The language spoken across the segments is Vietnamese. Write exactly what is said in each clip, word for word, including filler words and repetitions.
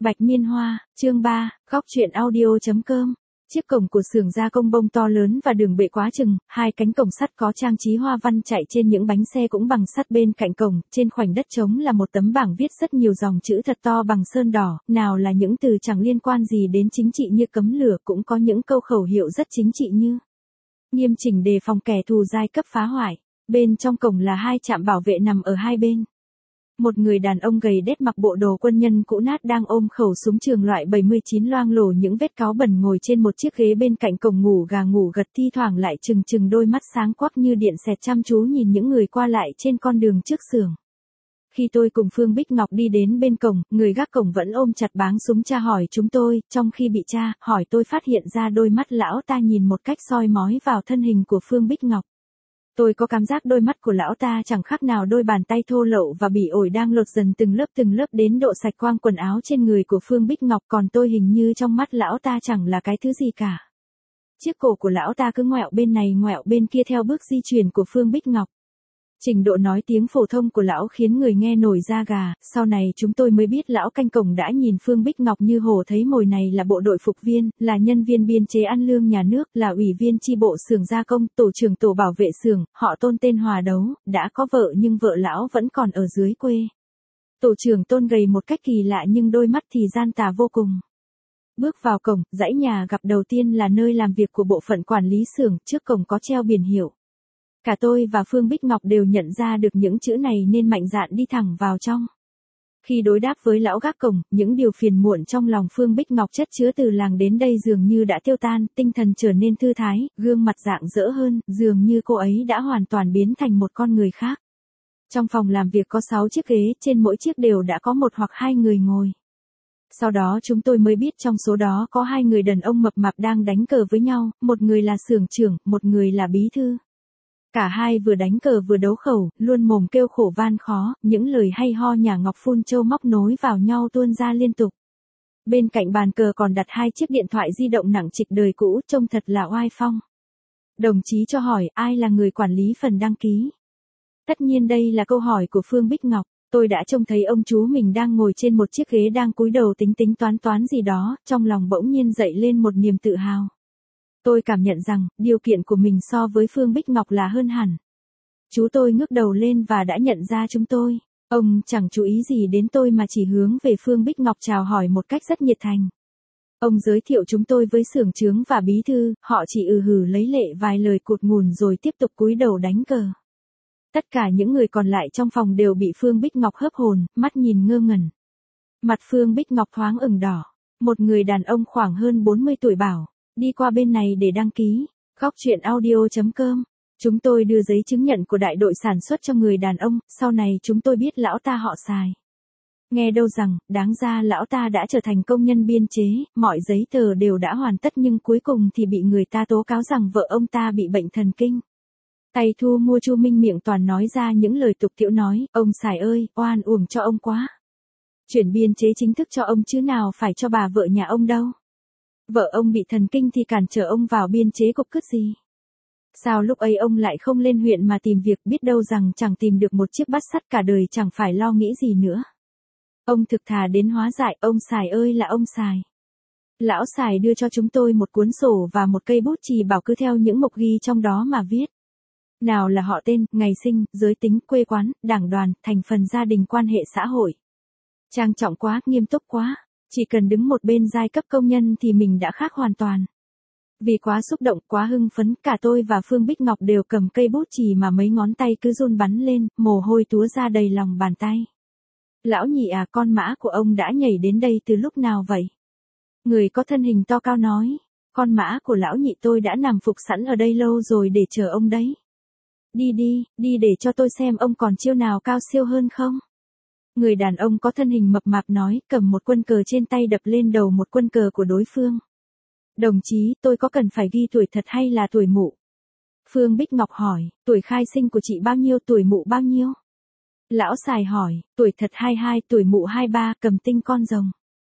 Bạch Miên Hoa, chương ba, góc truyện audio.com. Chiếc cổng của xưởng gia công bông to lớn và đường bệ quá chừng, hai cánh cổng sắt có trang trí hoa văn chạy trên những bánh xe cũng bằng sắt bên cạnh cổng, trên khoảnh đất trống là một tấm bảng viết rất nhiều dòng chữ thật to bằng sơn đỏ, nào là những từ chẳng liên quan gì đến chính trị như cấm lửa, cũng có những câu khẩu hiệu rất chính trị như nghiêm chỉnh đề phòng kẻ thù giai cấp phá hoại. Bên trong cổng là hai trạm bảo vệ nằm ở hai bên. Một người đàn ông gầy đét mặc bộ đồ quân nhân cũ nát đang ôm khẩu súng trường loại bảy mươi chín loang lổ những vết cáu bẩn ngồi trên một chiếc ghế bên cạnh cổng ngủ gà ngủ gật, thi thoảng lại trừng trừng đôi mắt sáng quắc như điện xẹt chăm chú nhìn những người qua lại trên con đường trước xưởng. Khi tôi cùng Phương Bích Ngọc đi đến bên cổng, người gác cổng vẫn ôm chặt báng súng tra hỏi chúng tôi, trong khi bị tra hỏi tôi phát hiện ra đôi mắt lão ta nhìn một cách soi mói vào thân hình của Phương Bích Ngọc. Tôi có cảm giác đôi mắt của lão ta chẳng khác nào đôi bàn tay thô lậu và bỉ ổi đang lột dần từng lớp từng lớp đến độ sạch quang quần áo trên người của Phương Bích Ngọc, còn tôi hình như trong mắt lão ta chẳng là cái thứ gì cả. Chiếc cổ của lão ta cứ ngoẹo bên này ngoẹo bên kia theo bước di chuyển của Phương Bích Ngọc. Trình độ nói tiếng phổ thông của lão khiến người nghe nổi da gà, sau này chúng tôi mới biết lão canh cổng đã nhìn Phương Bích Ngọc như hổ thấy mồi, này là bộ đội phục viên, là nhân viên biên chế ăn lương nhà nước, là ủy viên chi bộ xưởng gia công, tổ trưởng tổ bảo vệ xưởng, họ Tôn tên Hòa Đấu, đã có vợ nhưng vợ lão vẫn còn ở dưới quê. Tổ trưởng Tôn gầy một cách kỳ lạ nhưng đôi mắt thì gian tà vô cùng. Bước vào cổng, dãy nhà gặp đầu tiên là nơi làm việc của bộ phận quản lý xưởng, trước cổng có treo biển hiệu. Cả tôi và Phương Bích Ngọc đều nhận ra được những chữ này nên mạnh dạn đi thẳng vào trong. Khi đối đáp với lão gác cổng, những điều phiền muộn trong lòng Phương Bích Ngọc chất chứa từ làng đến đây dường như đã tiêu tan, tinh thần trở nên thư thái, gương mặt rạng rỡ hơn, dường như cô ấy đã hoàn toàn biến thành một con người khác. Trong phòng làm việc có sáu chiếc ghế, trên mỗi chiếc đều đã có một hoặc hai người ngồi. Sau đó chúng tôi mới biết trong số đó có hai người đàn ông mập mạp đang đánh cờ với nhau, một người là xưởng trưởng, một người là bí thư. Cả hai vừa đánh cờ vừa đấu khẩu, luôn mồm kêu khổ van khó, những lời hay ho nhả ngọc phun châu móc nối vào nhau tuôn ra liên tục. Bên cạnh bàn cờ còn đặt hai chiếc điện thoại di động nặng trịch đời cũ, trông thật là oai phong. Đồng chí cho hỏi ai là người quản lý phần đăng ký. Tất nhiên đây là câu hỏi của Phương Bích Ngọc. Tôi đã trông thấy ông chú mình đang ngồi trên một chiếc ghế đang cúi đầu tính tính toán toán gì đó, trong lòng bỗng nhiên dậy lên một niềm tự hào. Tôi cảm nhận rằng, điều kiện của mình so với Phương Bích Ngọc là hơn hẳn. Chú tôi ngước đầu lên và đã nhận ra chúng tôi. Ông chẳng chú ý gì đến tôi mà chỉ hướng về Phương Bích Ngọc chào hỏi một cách rất nhiệt thành. Ông giới thiệu chúng tôi với xưởng trưởng và bí thư, họ chỉ ừ hử lấy lệ vài lời cụt ngùn rồi tiếp tục cúi đầu đánh cờ. Tất cả những người còn lại trong phòng đều bị Phương Bích Ngọc hớp hồn, mắt nhìn ngơ ngẩn. Mặt Phương Bích Ngọc thoáng ửng đỏ. Một người đàn ông khoảng hơn bốn mươi tuổi bảo. Đi qua bên này để đăng ký. Góc truyện audio.com. Chúng tôi đưa giấy chứng nhận của đại đội sản xuất cho người đàn ông, sau này chúng tôi biết lão ta họ Sài. Nghe đâu rằng, đáng ra lão ta đã trở thành công nhân biên chế, mọi giấy tờ đều đã hoàn tất nhưng cuối cùng thì bị người ta tố cáo rằng vợ ông ta bị bệnh thần kinh. Tay thu mua Chu Minh miệng toàn nói ra những lời tục tĩu nói, ông Sài ơi, oan uổng cho ông quá. Chuyển biên chế chính thức cho ông chứ nào phải cho bà vợ nhà ông đâu. Vợ ông bị thần kinh thì cản trở ông vào biên chế cục cứt gì. Sao lúc ấy ông lại không lên huyện mà tìm việc, biết đâu rằng chẳng tìm được một chiếc bát sắt cả đời chẳng phải lo nghĩ gì nữa. Ông thực thà đến hóa dại, ông Sài ơi là ông Sài. Lão Sài đưa cho chúng tôi một cuốn sổ và một cây bút chì bảo cứ theo những mục ghi trong đó mà viết. Nào là họ tên, ngày sinh, giới tính, quê quán, đảng đoàn, thành phần gia đình, quan hệ xã hội. Trang trọng quá, nghiêm túc quá. Chỉ cần đứng một bên giai cấp công nhân thì mình đã khác hoàn toàn. Vì quá xúc động, quá hưng phấn, cả tôi và Phương Bích Ngọc đều cầm cây bút chì mà mấy ngón tay cứ run bắn lên, mồ hôi túa ra đầy lòng bàn tay. Lão nhị à, con mã của ông đã nhảy đến đây từ lúc nào vậy? Người có thân hình to cao nói, con mã của lão nhị tôi đã nằm phục sẵn ở đây lâu rồi để chờ ông đấy. Đi đi, đi để cho tôi xem ông còn chiêu nào cao siêu hơn không? Người đàn ông có thân hình mập mạp nói, cầm một quân cờ trên tay đập lên đầu một quân cờ của đối phương. Đồng chí, tôi có cần phải ghi tuổi thật hay là tuổi mụ? Phương Bích Ngọc hỏi, tuổi khai sinh của chị bao nhiêu, tuổi mụ bao nhiêu? Lão Sài hỏi, tuổi thật hai mươi hai, tuổi mụ hai mươi ba, cầm tinh con rồng.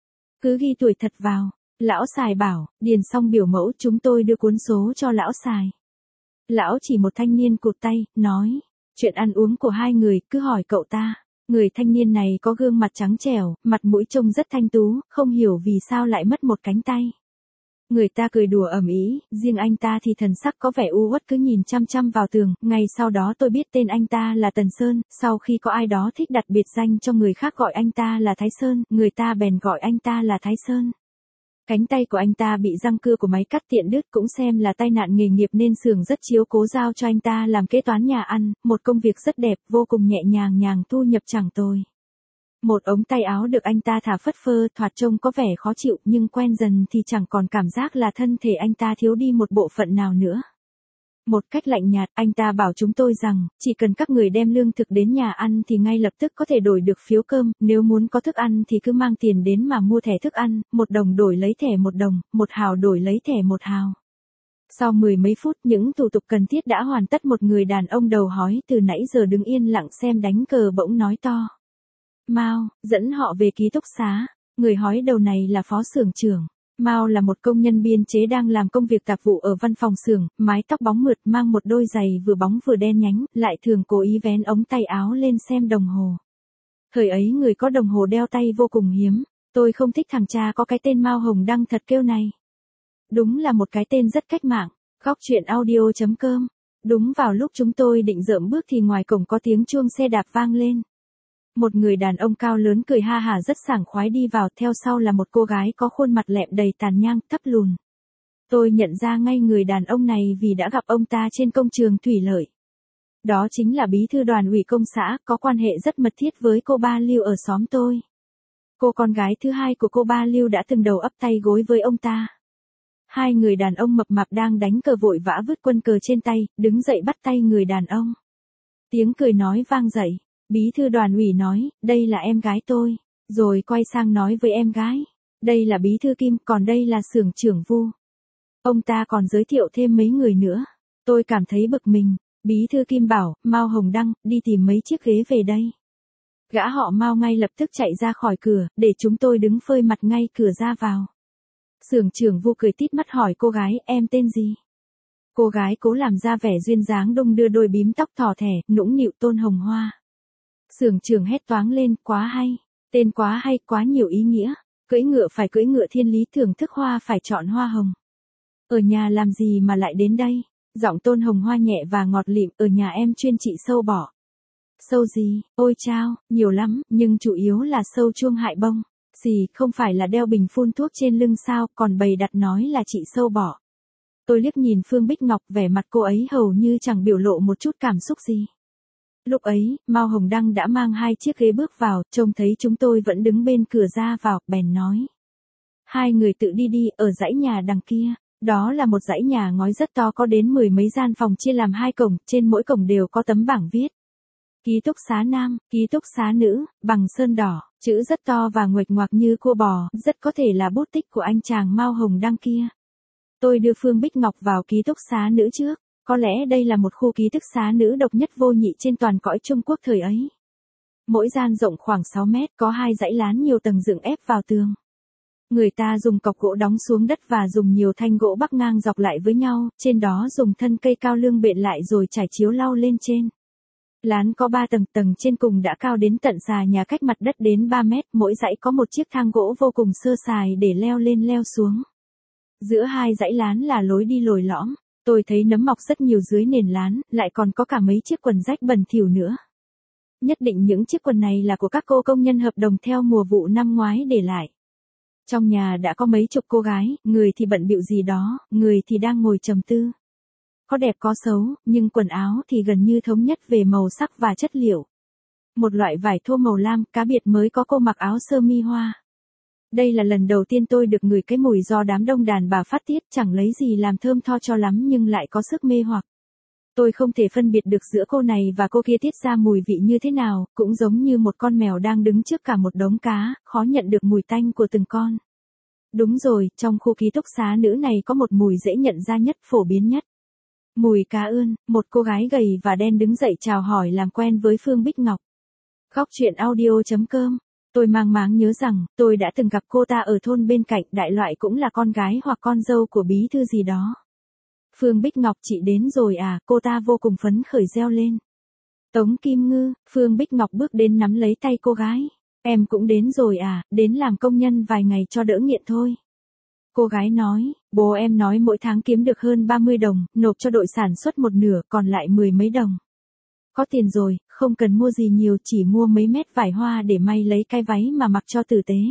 Cứ ghi tuổi thật vào. Lão Sài bảo, điền xong biểu mẫu chúng tôi đưa cuốn số cho lão Sài. Lão chỉ một thanh niên cụt tay, nói, chuyện ăn uống của hai người, cứ hỏi cậu ta. Người thanh niên này có gương mặt trắng trẻo, mặt mũi trông rất thanh tú, không hiểu vì sao lại mất một cánh tay. Người ta cười đùa ầm ĩ, riêng anh ta thì thần sắc có vẻ u uất cứ nhìn chăm chăm vào tường. Ngày sau đó tôi biết tên anh ta là Tần Sơn, sau khi có ai đó thích đặt biệt danh cho người khác gọi anh ta là Thái Sơn, người ta bèn gọi anh ta là Thái Sơn. Cánh tay của anh ta bị răng cưa của máy cắt tiện đứt, cũng xem là tai nạn nghề nghiệp nên xưởng rất chiếu cố giao cho anh ta làm kế toán nhà ăn, một công việc rất đẹp, vô cùng nhẹ nhàng nhàng, thu nhập chẳng tồi. Một ống tay áo được anh ta thả phất phơ, thoạt trông có vẻ khó chịu, nhưng quen dần thì chẳng còn cảm giác là thân thể anh ta thiếu đi một bộ phận nào nữa. Một cách lạnh nhạt, anh ta bảo chúng tôi rằng, chỉ cần các người đem lương thực đến nhà ăn thì ngay lập tức có thể đổi được phiếu cơm, nếu muốn có thức ăn thì cứ mang tiền đến mà mua thẻ thức ăn, một đồng đổi lấy thẻ một đồng, một hào đổi lấy thẻ một hào. Sau mười mấy phút những thủ tục cần thiết đã hoàn tất, một người đàn ông đầu hói từ nãy giờ đứng yên lặng xem đánh cờ bỗng nói to. Mao, dẫn họ về ký túc xá. Người hói đầu này là phó xưởng trưởng. Mao là một công nhân biên chế đang làm công việc tạp vụ ở văn phòng xưởng, mái tóc bóng mượt, mang một đôi giày vừa bóng vừa đen nhánh, lại thường cố ý vén ống tay áo lên xem đồng hồ. Thời ấy người có đồng hồ đeo tay vô cùng hiếm. Tôi không thích thằng cha có cái tên Mao Hồng Đăng thật kêu này. Đúng là một cái tên rất cách mạng. Góc truyện audio chấm com. Đúng vào lúc chúng tôi định dợm bước thì ngoài cổng có tiếng chuông xe đạp vang lên. Một người đàn ông cao lớn cười ha hả rất sảng khoái đi vào, theo sau là một cô gái có khuôn mặt lẹm đầy tàn nhang, thấp lùn. Tôi nhận ra ngay người đàn ông này vì đã gặp ông ta trên công trường thủy lợi. Đó chính là bí thư đoàn ủy công xã, có quan hệ rất mật thiết với cô Ba Lưu ở xóm tôi. Cô con gái thứ hai của cô Ba Lưu đã từng đầu ấp tay gối với ông ta. Hai người đàn ông mập mạp đang đánh cờ vội vã vứt quân cờ trên tay, đứng dậy bắt tay người đàn ông. Tiếng cười nói vang dậy. Bí thư đoàn ủy nói, đây là em gái tôi, rồi quay sang nói với em gái, đây là bí thư Kim, còn đây là xưởng trưởng Vu. Ông ta còn giới thiệu thêm mấy người nữa. Tôi cảm thấy bực mình. Bí thư Kim bảo, Mao Hồng Đăng, đi tìm mấy chiếc ghế về đây. Gã họ Mao ngay lập tức chạy ra khỏi cửa, để chúng tôi đứng phơi mặt ngay cửa ra vào. Xưởng trưởng Vu cười tít mắt hỏi cô gái, em tên gì? Cô gái cố làm ra vẻ duyên dáng đung đưa đôi bím tóc thỏ thẻ, nũng nịu Tôn Hồng Hoa. Xưởng trưởng hét toáng lên, quá hay, tên quá hay, quá nhiều ý nghĩa. Cưỡi ngựa phải cưỡi ngựa thiên lý, thưởng thức hoa phải chọn hoa hồng. Ở nhà làm gì mà lại đến đây? Giọng Tôn Hồng Hoa nhẹ và ngọt lịm, ở nhà em chuyên trị sâu bọ. Sâu gì? Ôi chao, nhiều lắm, nhưng chủ yếu là sâu chuông hại bông. Gì, không phải là đeo bình phun thuốc trên lưng sao, còn bày đặt nói là trị sâu bọ. Tôi liếc nhìn Phương Bích Ngọc, vẻ mặt cô ấy hầu như chẳng biểu lộ một chút cảm xúc gì. Lúc ấy, Mao Hồng Đăng đã mang hai chiếc ghế bước vào, trông thấy chúng tôi vẫn đứng bên cửa ra vào, bèn nói. Hai người tự đi đi, ở dãy nhà đằng kia. Đó là một dãy nhà ngói rất to, có đến mười mấy gian phòng chia làm hai cổng, trên mỗi cổng đều có tấm bảng viết. Ký túc xá nam, ký túc xá nữ, bằng sơn đỏ, chữ rất to và nguệch ngoạc như cua bò, rất có thể là bút tích của anh chàng Mao Hồng Đăng kia. Tôi đưa Phương Bích Ngọc vào ký túc xá nữ trước. Có lẽ đây là một khu ký túc xá nữ độc nhất vô nhị trên toàn cõi Trung Quốc thời ấy. Mỗi gian rộng khoảng sáu mét, có hai dãy lán nhiều tầng dựng ép vào tường. Người ta dùng cọc gỗ đóng xuống đất và dùng nhiều thanh gỗ bắc ngang dọc lại với nhau, trên đó dùng thân cây cao lương bện lại rồi trải chiếu lau lên trên. Lán có ba tầng, tầng trên cùng đã cao đến tận xà nhà cách mặt đất đến ba mét, mỗi dãy có một chiếc thang gỗ vô cùng sơ sài để leo lên leo xuống. Giữa hai dãy lán là lối đi lồi lõm. Tôi thấy nấm mọc rất nhiều dưới nền lán, lại còn có cả mấy chiếc quần rách bẩn thỉu nữa. Nhất định những chiếc quần này là của các cô công nhân hợp đồng theo mùa vụ năm ngoái để lại. Trong nhà đã có mấy chục cô gái, người thì bận bịu gì đó, người thì đang ngồi trầm tư. Có đẹp có xấu, nhưng quần áo thì gần như thống nhất về màu sắc và chất liệu. Một loại vải thô màu lam, cá biệt mới có cô mặc áo sơ mi hoa. Đây là lần đầu tiên tôi được ngửi cái mùi do đám đông đàn bà phát tiết, chẳng lấy gì làm thơm tho cho lắm nhưng lại có sức mê hoặc. Tôi không thể phân biệt được giữa cô này và cô kia tiết ra mùi vị như thế nào, cũng giống như một con mèo đang đứng trước cả một đống cá, khó nhận được mùi tanh của từng con. Đúng rồi, trong khu ký túc xá nữ này có một mùi dễ nhận ra nhất, phổ biến nhất. Mùi cá ươn. Một cô gái gầy và đen đứng dậy chào hỏi làm quen với Phương Bích Ngọc. Góc truyện audio chấm com. Tôi mang máng nhớ rằng, tôi đã từng gặp cô ta ở thôn bên cạnh, đại loại cũng là con gái hoặc con dâu của bí thư gì đó. Phương Bích Ngọc, chị đến rồi à, cô ta vô cùng phấn khởi reo lên. Tống Kim Ngư, Phương Bích Ngọc bước đến nắm lấy tay cô gái. Em cũng đến rồi à, đến làm công nhân vài ngày cho đỡ nghiện thôi. Cô gái nói, bố em nói mỗi tháng kiếm được hơn ba mươi đồng, nộp cho đội sản xuất một nửa, còn lại mười mấy đồng. Có tiền rồi, không cần mua gì nhiều, chỉ mua mấy mét vải hoa để may lấy cái váy mà mặc cho tử tế.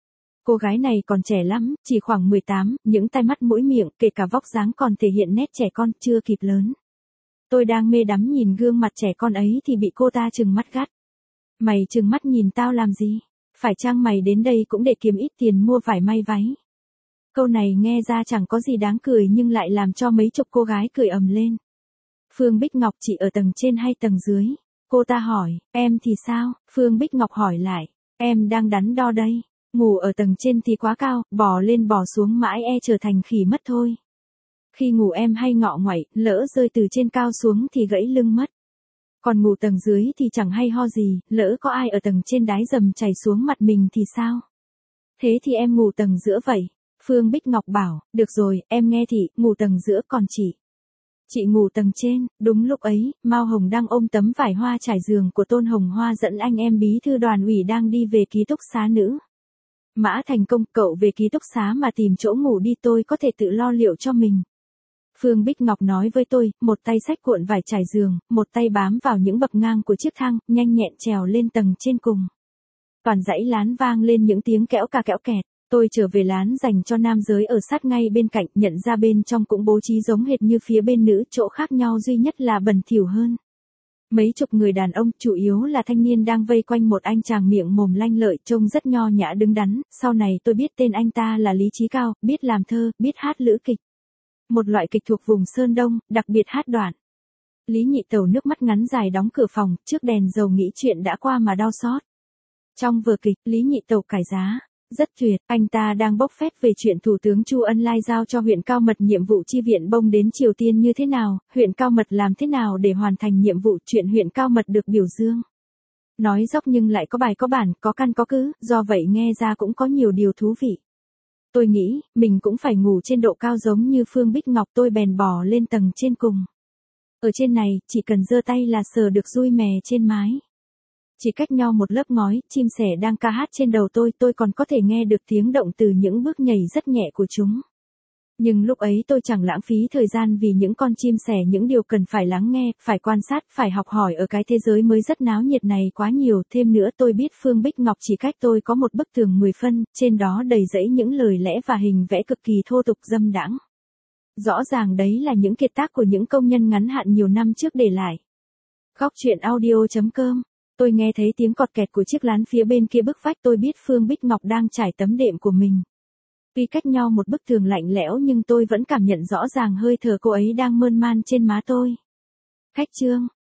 Cô gái này còn trẻ lắm, chỉ khoảng mười tám, những tai mắt mũi miệng, kể cả vóc dáng còn thể hiện nét trẻ con, chưa kịp lớn. Tôi đang mê đắm nhìn gương mặt trẻ con ấy thì bị cô ta trừng mắt gắt. Mày trừng mắt nhìn tao làm gì? Phải chăng mày đến đây cũng để kiếm ít tiền mua vải may váy? Câu này nghe ra chẳng có gì đáng cười nhưng lại làm cho mấy chục cô gái cười ầm lên. Phương Bích Ngọc, chị ở tầng trên hay tầng dưới? Cô ta hỏi, em thì sao? Phương Bích Ngọc hỏi lại, em đang đắn đo đây. Ngủ ở tầng trên thì quá cao, bò lên bò xuống mãi e trở thành khỉ mất thôi. Khi ngủ em hay ngọ nguậy, lỡ rơi từ trên cao xuống thì gãy lưng mất. Còn ngủ tầng dưới thì chẳng hay ho gì, lỡ có ai ở tầng trên đái dầm chảy xuống mặt mình thì sao? Thế thì em ngủ tầng giữa vậy. Phương Bích Ngọc bảo, được rồi, em nghe thị, ngủ tầng giữa còn chị. Chị ngủ tầng trên. Đúng lúc ấy, Mao Hồng đang ôm tấm vải hoa trải giường của Tôn Hồng Hoa dẫn anh em bí thư đoàn ủy đang đi về ký túc xá nữ. Mã Thành Công, cậu về ký túc xá mà tìm chỗ ngủ đi, tôi có thể tự lo liệu cho mình. Phương Bích Ngọc nói với tôi, một tay xách cuộn vải trải giường, một tay bám vào những bậc ngang của chiếc thang, nhanh nhẹn trèo lên tầng trên cùng. Toàn dãy lán vang lên những tiếng kẽo ca kẽo kẹt. Tôi trở về lán dành cho nam giới ở sát ngay bên cạnh, nhận ra bên trong cũng bố trí giống hệt như phía bên nữ, chỗ khác nhau duy nhất là bẩn thỉu hơn. Mấy chục người đàn ông, chủ yếu là thanh niên đang vây quanh một anh chàng miệng mồm lanh lợi, trông rất nho nhã đứng đắn, sau này tôi biết tên anh ta là Lý Chí Cao, biết làm thơ, biết hát lữ kịch. Một loại kịch thuộc vùng Sơn Đông, đặc biệt hát đoạn. Lý Nhị Tẩu nước mắt ngắn dài đóng cửa phòng, trước đèn dầu nghĩ chuyện đã qua mà đau xót. Trong vở kịch, Lý Nhị Tẩu cải giá. Rất tuyệt, anh ta đang bốc phét về chuyện Thủ tướng Chu Ân Lai giao cho huyện Cao Mật nhiệm vụ chi viện bông đến Triều Tiên như thế nào, huyện Cao Mật làm thế nào để hoàn thành nhiệm vụ, chuyện huyện Cao Mật được biểu dương. Nói dốc nhưng lại có bài có bản, có căn có cứ, do vậy nghe ra cũng có nhiều điều thú vị. Tôi nghĩ, mình cũng phải ngủ trên độ cao giống như Phương Bích Ngọc, tôi bèn bò lên tầng trên cùng. Ở trên này, chỉ cần giơ tay là sờ được dui mè trên mái. Chỉ cách nhau một lớp ngói, chim sẻ đang ca hát trên đầu tôi, tôi còn có thể nghe được tiếng động từ những bước nhảy rất nhẹ của chúng. Nhưng lúc ấy tôi chẳng lãng phí thời gian vì những con chim sẻ, những điều cần phải lắng nghe, phải quan sát, phải học hỏi ở cái thế giới mới rất náo nhiệt này quá nhiều. Thêm nữa tôi biết Phương Bích Ngọc chỉ cách tôi có một bức tường mười phân, trên đó đầy rẫy những lời lẽ và hình vẽ cực kỳ thô tục dâm đãng. Rõ ràng đấy là những kiệt tác của những công nhân ngắn hạn nhiều năm trước để lại. Góc truyện audio chấm com. Tôi nghe thấy tiếng cọt kẹt của chiếc lán phía bên kia bức vách, tôi biết Phương Bích Ngọc đang trải tấm đệm của mình. Tuy cách nhau một bức tường lạnh lẽo nhưng tôi vẫn cảm nhận rõ ràng hơi thở cô ấy đang mơn man trên má tôi. Khách trương,